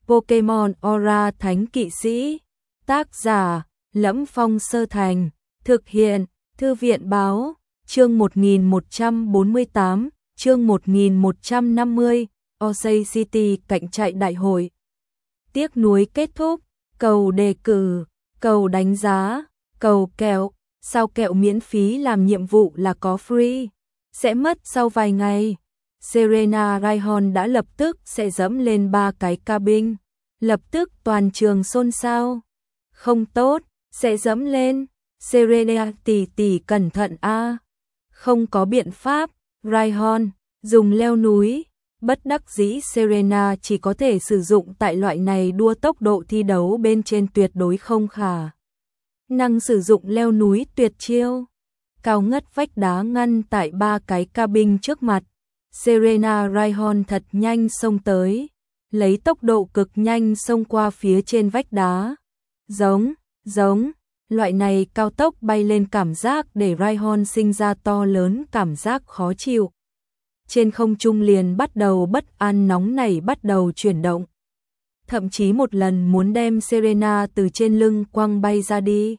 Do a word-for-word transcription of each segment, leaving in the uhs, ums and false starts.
Pokemon Aura Thánh Kỵ Sĩ. Tác giả: Lẫm Phong Sơ Thành. Thực hiện: Thư viện Báo. Chương một nghìn một trăm bốn mươi tám, chương một nghìn một trăm năm mươi, Osei City cạnh chạy đại hội. Tiếc nuối kết thúc, cầu đề cử, cầu đánh giá, cầu kẹo, sao kẹo miễn phí làm nhiệm vụ là có free, sẽ mất sau vài ngày. Serena Raihon đã lập tức sẽ dẫm lên ba cái cabin, lập tức toàn trường xôn xao. Không tốt, sẽ dẫm lên, Serena tỷ tỷ cẩn thận a. Không có biện pháp, Raihon dùng leo núi, bất đắc dĩ Serena chỉ có thể sử dụng tại loại này đua tốc độ thi đấu bên trên tuyệt đối không khả năng sử dụng leo núi tuyệt chiêu. Cao ngất vách đá ngăn tại ba cái cabin trước mặt. Serena Raihon thật nhanh xông tới, lấy tốc độ cực nhanh xông qua phía trên vách đá. Giống, giống, loại này cao tốc bay lên cảm giác để Raihon sinh ra to lớn cảm giác khó chịu. Trên không trung liền bắt đầu bất an nóng nảy bắt đầu chuyển động. Thậm chí một lần muốn đem Serena từ trên lưng quăng bay ra đi.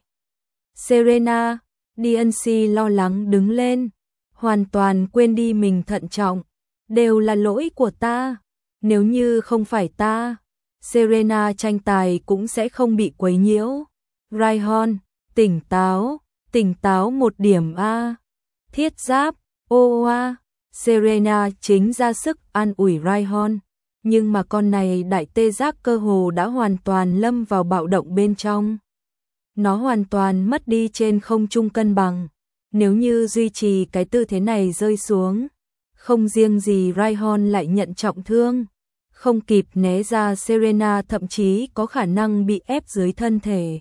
Serena, đê en xê lo lắng đứng lên, hoàn toàn quên đi mình thận trọng. Đều là lỗi của ta, nếu như không phải ta, Serena tranh tài cũng sẽ không bị quấy nhiễu. Raihon, tỉnh táo, tỉnh táo một điểm a. Thiết giáp, ô a. Serena chính ra sức an ủi Raihon, nhưng mà con này đại tê giác cơ hồ đã hoàn toàn lâm vào bạo động bên trong. Nó hoàn toàn mất đi trên không trung cân bằng, nếu như duy trì cái tư thế này rơi xuống, không riêng gì Raihon lại nhận trọng thương, không kịp né ra Serena thậm chí có khả năng bị ép dưới thân thể.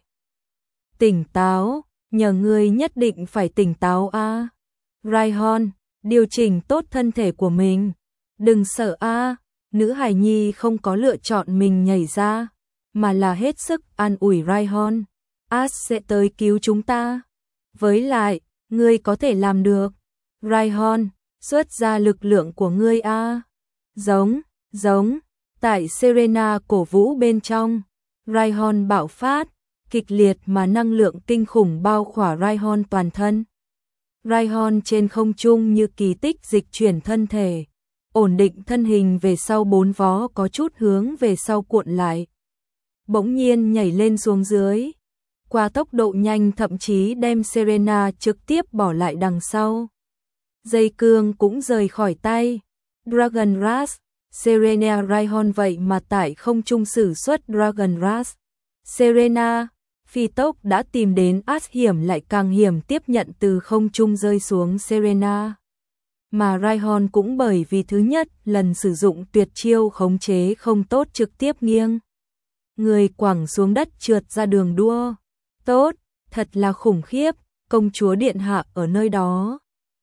Tỉnh táo, nhờ ngươi nhất định phải tỉnh táo a. Raihon, điều chỉnh tốt thân thể của mình, đừng sợ a. Nữ hài nhi không có lựa chọn mình nhảy ra, mà là hết sức an ủi Raihon. Ash sẽ tới cứu chúng ta. Với lại, ngươi có thể làm được. Raihon, xuất ra lực lượng của ngươi a. Giống, giống, tại Serena cổ vũ bên trong, Raihon bạo phát, kịch liệt mà năng lượng kinh khủng bao khỏa Raihon toàn thân. Raihon trên không trung như kỳ tích dịch chuyển thân thể, ổn định thân hình về sau bốn vó có chút hướng về sau cuộn lại. Bỗng nhiên nhảy lên xuống dưới, qua tốc độ nhanh thậm chí đem Serena trực tiếp bỏ lại đằng sau. Dây cương cũng rời khỏi tay. Dragon Rush, Serena Raihon vậy mà tại không trung sử xuất Dragon Rush. Serena, phi tốc đã tìm đến Ash hiểm lại càng hiểm tiếp nhận từ không trung rơi xuống Serena. Mà Raihon cũng bởi vì thứ nhất lần sử dụng tuyệt chiêu khống chế không tốt trực tiếp nghiêng. Người quẳng xuống đất trượt ra đường đua. Tốt, thật là khủng khiếp, công chúa điện hạ ở nơi đó.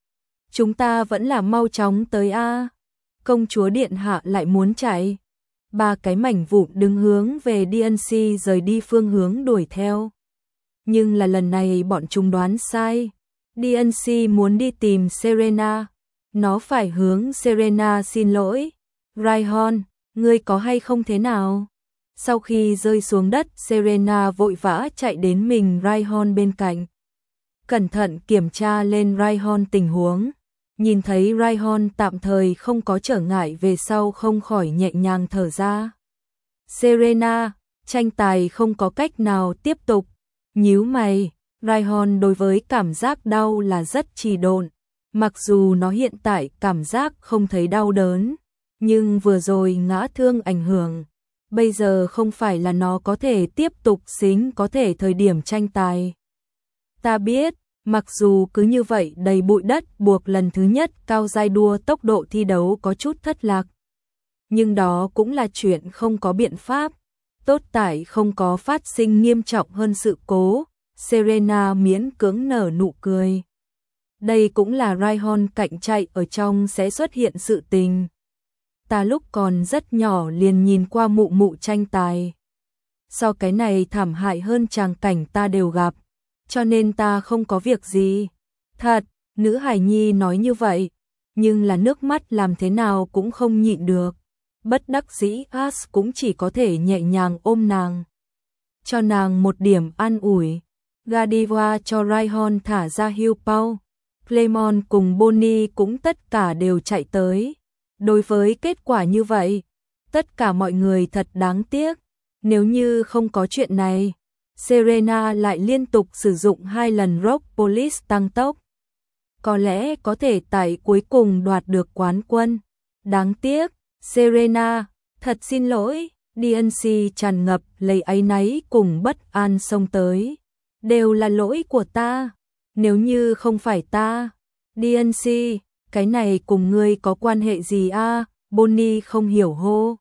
Chúng ta vẫn là mau chóng tới a. Công chúa điện hạ lại muốn chạy. Ba cái mảnh vụn đứng hướng về đê en xê rời đi phương hướng đuổi theo. Nhưng là lần này bọn chúng đoán sai. đê en xê muốn đi tìm Serena. Nó phải hướng Serena xin lỗi. Raihon, ngươi có hay không thế nào? Sau khi rơi xuống đất, Serena vội vã chạy đến mình Raihon bên cạnh. Cẩn thận kiểm tra lên Raihon tình huống. Nhìn thấy Raihon tạm thời không có trở ngại về sau không khỏi nhẹ nhàng thở ra. Serena, tranh tài không có cách nào tiếp tục. Nhíu mày, Raihon đối với cảm giác đau là rất trì độn. Mặc dù nó hiện tại cảm giác không thấy đau đớn, nhưng vừa rồi ngã thương ảnh hưởng. Bây giờ không phải là nó có thể tiếp tục xính có thể thời điểm tranh tài. Ta biết, mặc dù cứ như vậy đầy bụi đất buộc lần thứ nhất cao giai đua tốc độ thi đấu có chút thất lạc. Nhưng đó cũng là chuyện không có biện pháp. Tốt tại không có phát sinh nghiêm trọng hơn sự cố. Serena miễn cưỡng nở nụ cười. Đây cũng là Raihon cạnh chạy ở trong sẽ xuất hiện sự tình. Ta lúc còn rất nhỏ liền nhìn qua mụ mụ tranh tài. So cái này thảm hại hơn tràng cảnh ta đều gặp. Cho nên ta không có việc gì. Thật, nữ hài nhi nói như vậy. Nhưng là nước mắt làm thế nào cũng không nhịn được. Bất đắc dĩ As cũng chỉ có thể nhẹ nhàng ôm nàng, cho nàng một điểm an ủi. Godiva cho Ryan thả ra Hugh Paul, Clement cùng Bonnie cũng tất cả đều chạy tới. Đối với kết quả như vậy, tất cả mọi người thật đáng tiếc. Nếu như không có chuyện này, Serena lại liên tục sử dụng hai lần Rock Police tăng tốc, có lẽ có thể tại cuối cùng đoạt được quán quân. Đáng tiếc, Serena, thật xin lỗi. đê en xê tràn ngập lấy áy náy cùng bất an xông tới. Đều là lỗi của ta. Nếu như không phải ta, đê en xê, cái này cùng ngươi có quan hệ gì a? Bonnie không hiểu hô.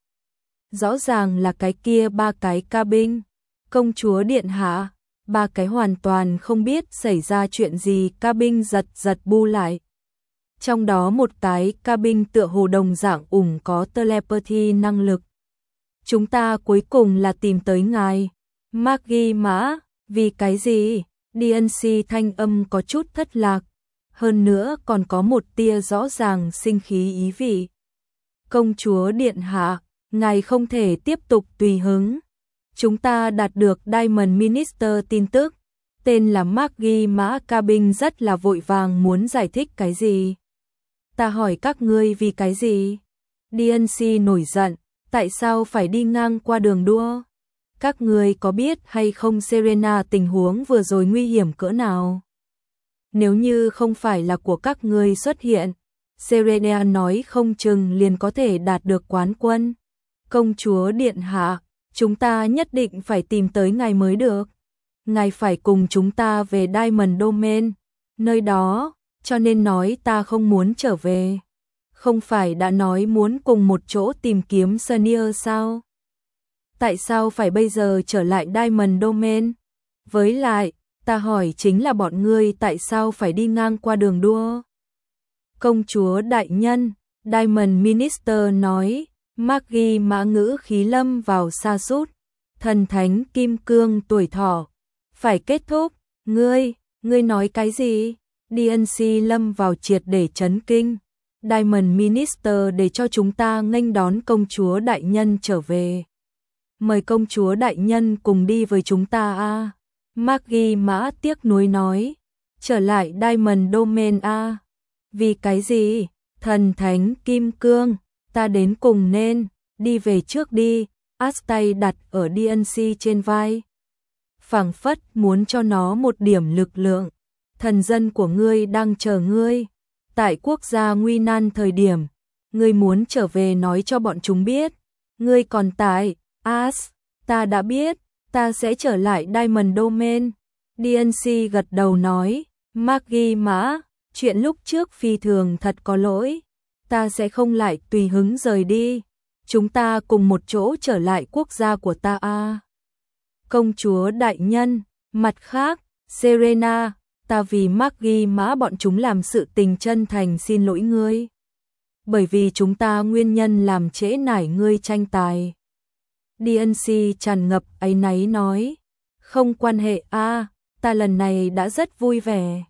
Rõ ràng là cái kia ba cái cabin. Công chúa điện hạ, ba cái hoàn toàn không biết xảy ra chuyện gì. Cabin giật giật bu lại. Trong đó một cái cabin tựa hồ đồng dạng ủng có telepathy năng lực. Chúng ta cuối cùng là tìm tới ngài. Maggie Mã, vì cái gì? đê en xê thanh âm có chút thất lạc. Hơn nữa còn có một tia rõ ràng sinh khí ý vị. Công chúa điện hạ, ngài không thể tiếp tục tùy hứng. Chúng ta đạt được Diamond Minister tin tức. Tên là Maggie Mã. Cabin rất là vội vàng muốn giải thích cái gì. Ta hỏi các ngươi vì cái gì? đê en xê nổi giận. Tại sao phải đi ngang qua đường đua? Các ngươi có biết hay không Serena tình huống vừa rồi nguy hiểm cỡ nào? Nếu như không phải là của các ngươi xuất hiện, Serena nói không chừng liền có thể đạt được quán quân. Công chúa điện hạ, chúng ta nhất định phải tìm tới ngài mới được. Ngài phải cùng chúng ta về Diamond Domain, nơi đó, cho nên nói ta không muốn trở về. Không phải đã nói muốn cùng một chỗ tìm kiếm Senior sao? Tại sao phải bây giờ trở lại Diamond Domain? Với lại, ta hỏi chính là bọn ngươi tại sao phải đi ngang qua đường đua? Công chúa đại nhân, Diamond Minister nói. Maggie Mã ngữ khí lâm vào sa sút. Thần thánh kim cương tuổi thọ phải kết thúc. Ngươi, ngươi nói cái gì? đê en xê lâm vào triệt để chấn kinh. Diamond Minister để cho chúng ta nghênh đón công chúa đại nhân trở về. Mời công chúa đại nhân cùng đi với chúng ta a. Maggie Mã tiếc nuối nói. Trở lại Diamond Domain a. Vì cái gì? Thần thánh kim cương, ta đến cùng nên, đi về trước đi. As tay đặt ở đê en xê trên vai. Phảng phất muốn cho nó một điểm lực lượng. Thần dân của ngươi đang chờ ngươi. Tại quốc gia nguy nan thời điểm, ngươi muốn trở về nói cho bọn chúng biết. Ngươi còn tại, As, ta đã biết, ta sẽ trở lại Diamond Domain. đê en xê gật đầu nói, Maggie Mã, chuyện lúc trước phi thường thật có lỗi. Ta sẽ không lại tùy hứng rời đi. Chúng ta cùng một chỗ trở lại quốc gia của ta a. Công chúa đại nhân, mặt khác, Serena, ta vì Maggie Mã bọn chúng làm sự tình chân thành xin lỗi ngươi. Bởi vì chúng ta nguyên nhân làm trễ nải ngươi tranh tài. đê en xê tràn ngập áy náy nói, không quan hệ a, ta lần này đã rất vui vẻ.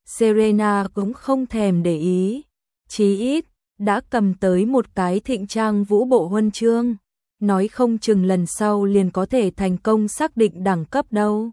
Serena cũng không thèm để ý, chí ít đã cầm tới một cái thịnh trang vũ bộ huân chương, nói không chừng lần sau liền có thể thành công xác định đẳng cấp đâu.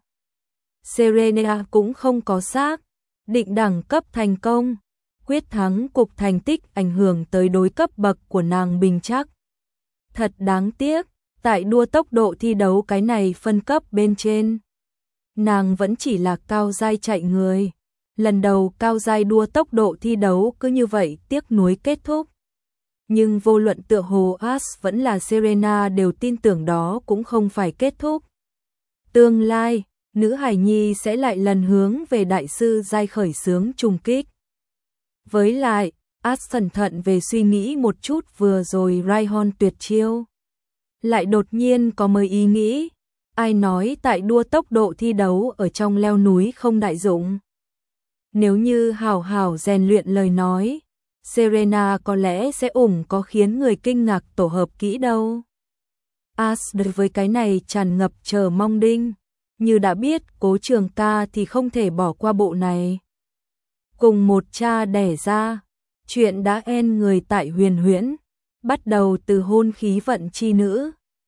Serena cũng không có xác định đẳng cấp thành công, quyết thắng cục thành tích ảnh hưởng tới đối cấp bậc của nàng bình chắc. Thật đáng tiếc, tại đua tốc độ thi đấu cái này phân cấp bên trên, nàng vẫn chỉ là cao giai chạy người. Lần đầu cao giai đua tốc độ thi đấu cứ như vậy tiếc nuối kết thúc. Nhưng vô luận tựa hồ As vẫn là Serena đều tin tưởng đó cũng không phải kết thúc. Tương lai, nữ hài nhi sẽ lại lần hướng về đại sư giai khởi xướng trùng kích. Với lại, As cẩn thận về suy nghĩ một chút vừa rồi Ryan tuyệt chiêu. Lại đột nhiên có mới ý nghĩ, ai nói tại đua tốc độ thi đấu ở trong leo núi không đại dụng. Nếu như hào hào rèn luyện lời nói, Serena có lẽ sẽ ủng có khiến người kinh ngạc tổ hợp kỹ đâu. As đối với cái này tràn ngập chờ mong đinh, như đã biết Cố Trường Ca thì không thể bỏ qua bộ này. Cùng một cha đẻ ra, chuyện đã en người tại huyền huyễn, bắt đầu từ hôn khí vận chi nữ,